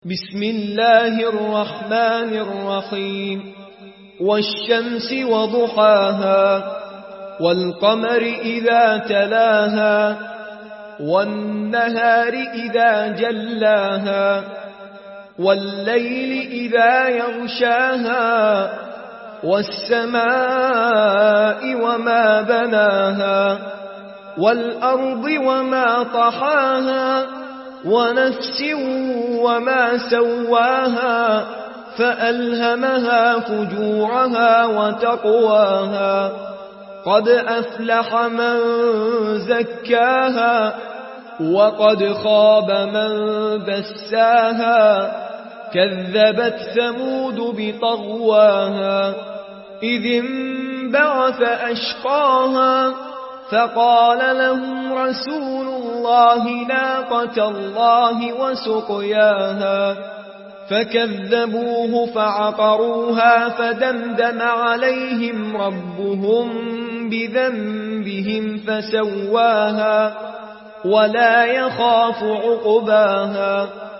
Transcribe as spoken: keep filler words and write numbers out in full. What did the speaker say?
بسم الله الرحمن الرحيم والشمس وضحاها والقمر إذا تلاها والنهار إذا جلاها والليل إذا يغشاها والسماء وما بناها والأرض وما طحاها ونفس وما سواها فألهمها فجورها وتقواها قد أفلح من زكاها وقد خاب من دساها كذبت ثمود بطغواها إذ انبعث أشقاها فقال لهم رسول الله ناقة الله وسقياها فكذبوه فعقروها فدمدم عليهم ربهم بذنبهم فسواها ولا يخاف عقباها